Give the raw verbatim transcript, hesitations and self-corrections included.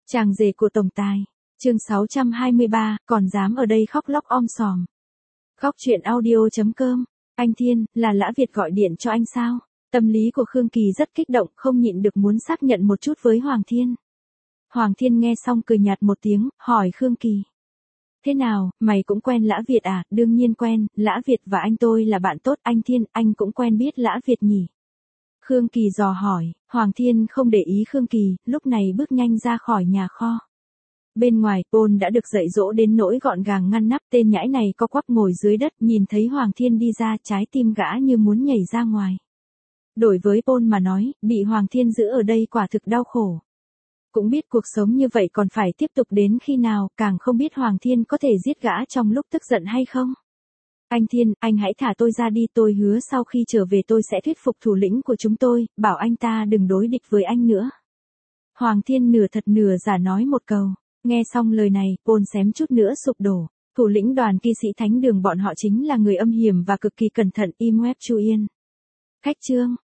Chàng rể của tổng tài. Chương sáu trăm hai mươi ba, còn dám ở đây khóc lóc om sòm. Khóc chuyện audio chấm com. Anh Thiên, là Lã Việt gọi điện cho anh sao? Tâm lý của Khương Kỳ rất kích động, không nhịn được muốn xác nhận một chút với Hoàng Thiên. Hoàng Thiên nghe xong cười nhạt một tiếng, hỏi Khương Kỳ. Thế nào, mày cũng quen Lã Việt à? Đương nhiên quen, Lã Việt và anh tôi là bạn tốt. Anh Thiên, anh cũng quen biết Lã Việt nhỉ? Khương Kỳ dò hỏi. Hoàng Thiên không để ý Khương Kỳ, lúc này bước nhanh ra khỏi nhà kho. Bên ngoài, Paul đã được dạy dỗ đến nỗi gọn gàng ngăn nắp. Tên nhãi này co quắp ngồi dưới đất, nhìn thấy Hoàng Thiên đi ra, trái tim gã như muốn nhảy ra ngoài. Đổi với Paul mà nói, bị Hoàng Thiên giữ ở đây quả thực đau khổ. Cũng biết cuộc sống như vậy còn phải tiếp tục đến khi nào, càng không biết Hoàng Thiên có thể giết gã trong lúc tức giận hay không. Anh Thiên, anh hãy thả tôi ra đi, tôi hứa sau khi trở về tôi sẽ thuyết phục thủ lĩnh của chúng tôi, bảo anh ta đừng đối địch với anh nữa. Hoàng Thiên nửa thật nửa giả nói một câu. Nghe xong lời này, Paul xém chút nữa sụp đổ. Thủ lĩnh đoàn kỵ sĩ thánh đường bọn họ chính là người âm hiểm và cực kỳ cẩn thận. Im web Chu Yên. Khách chương.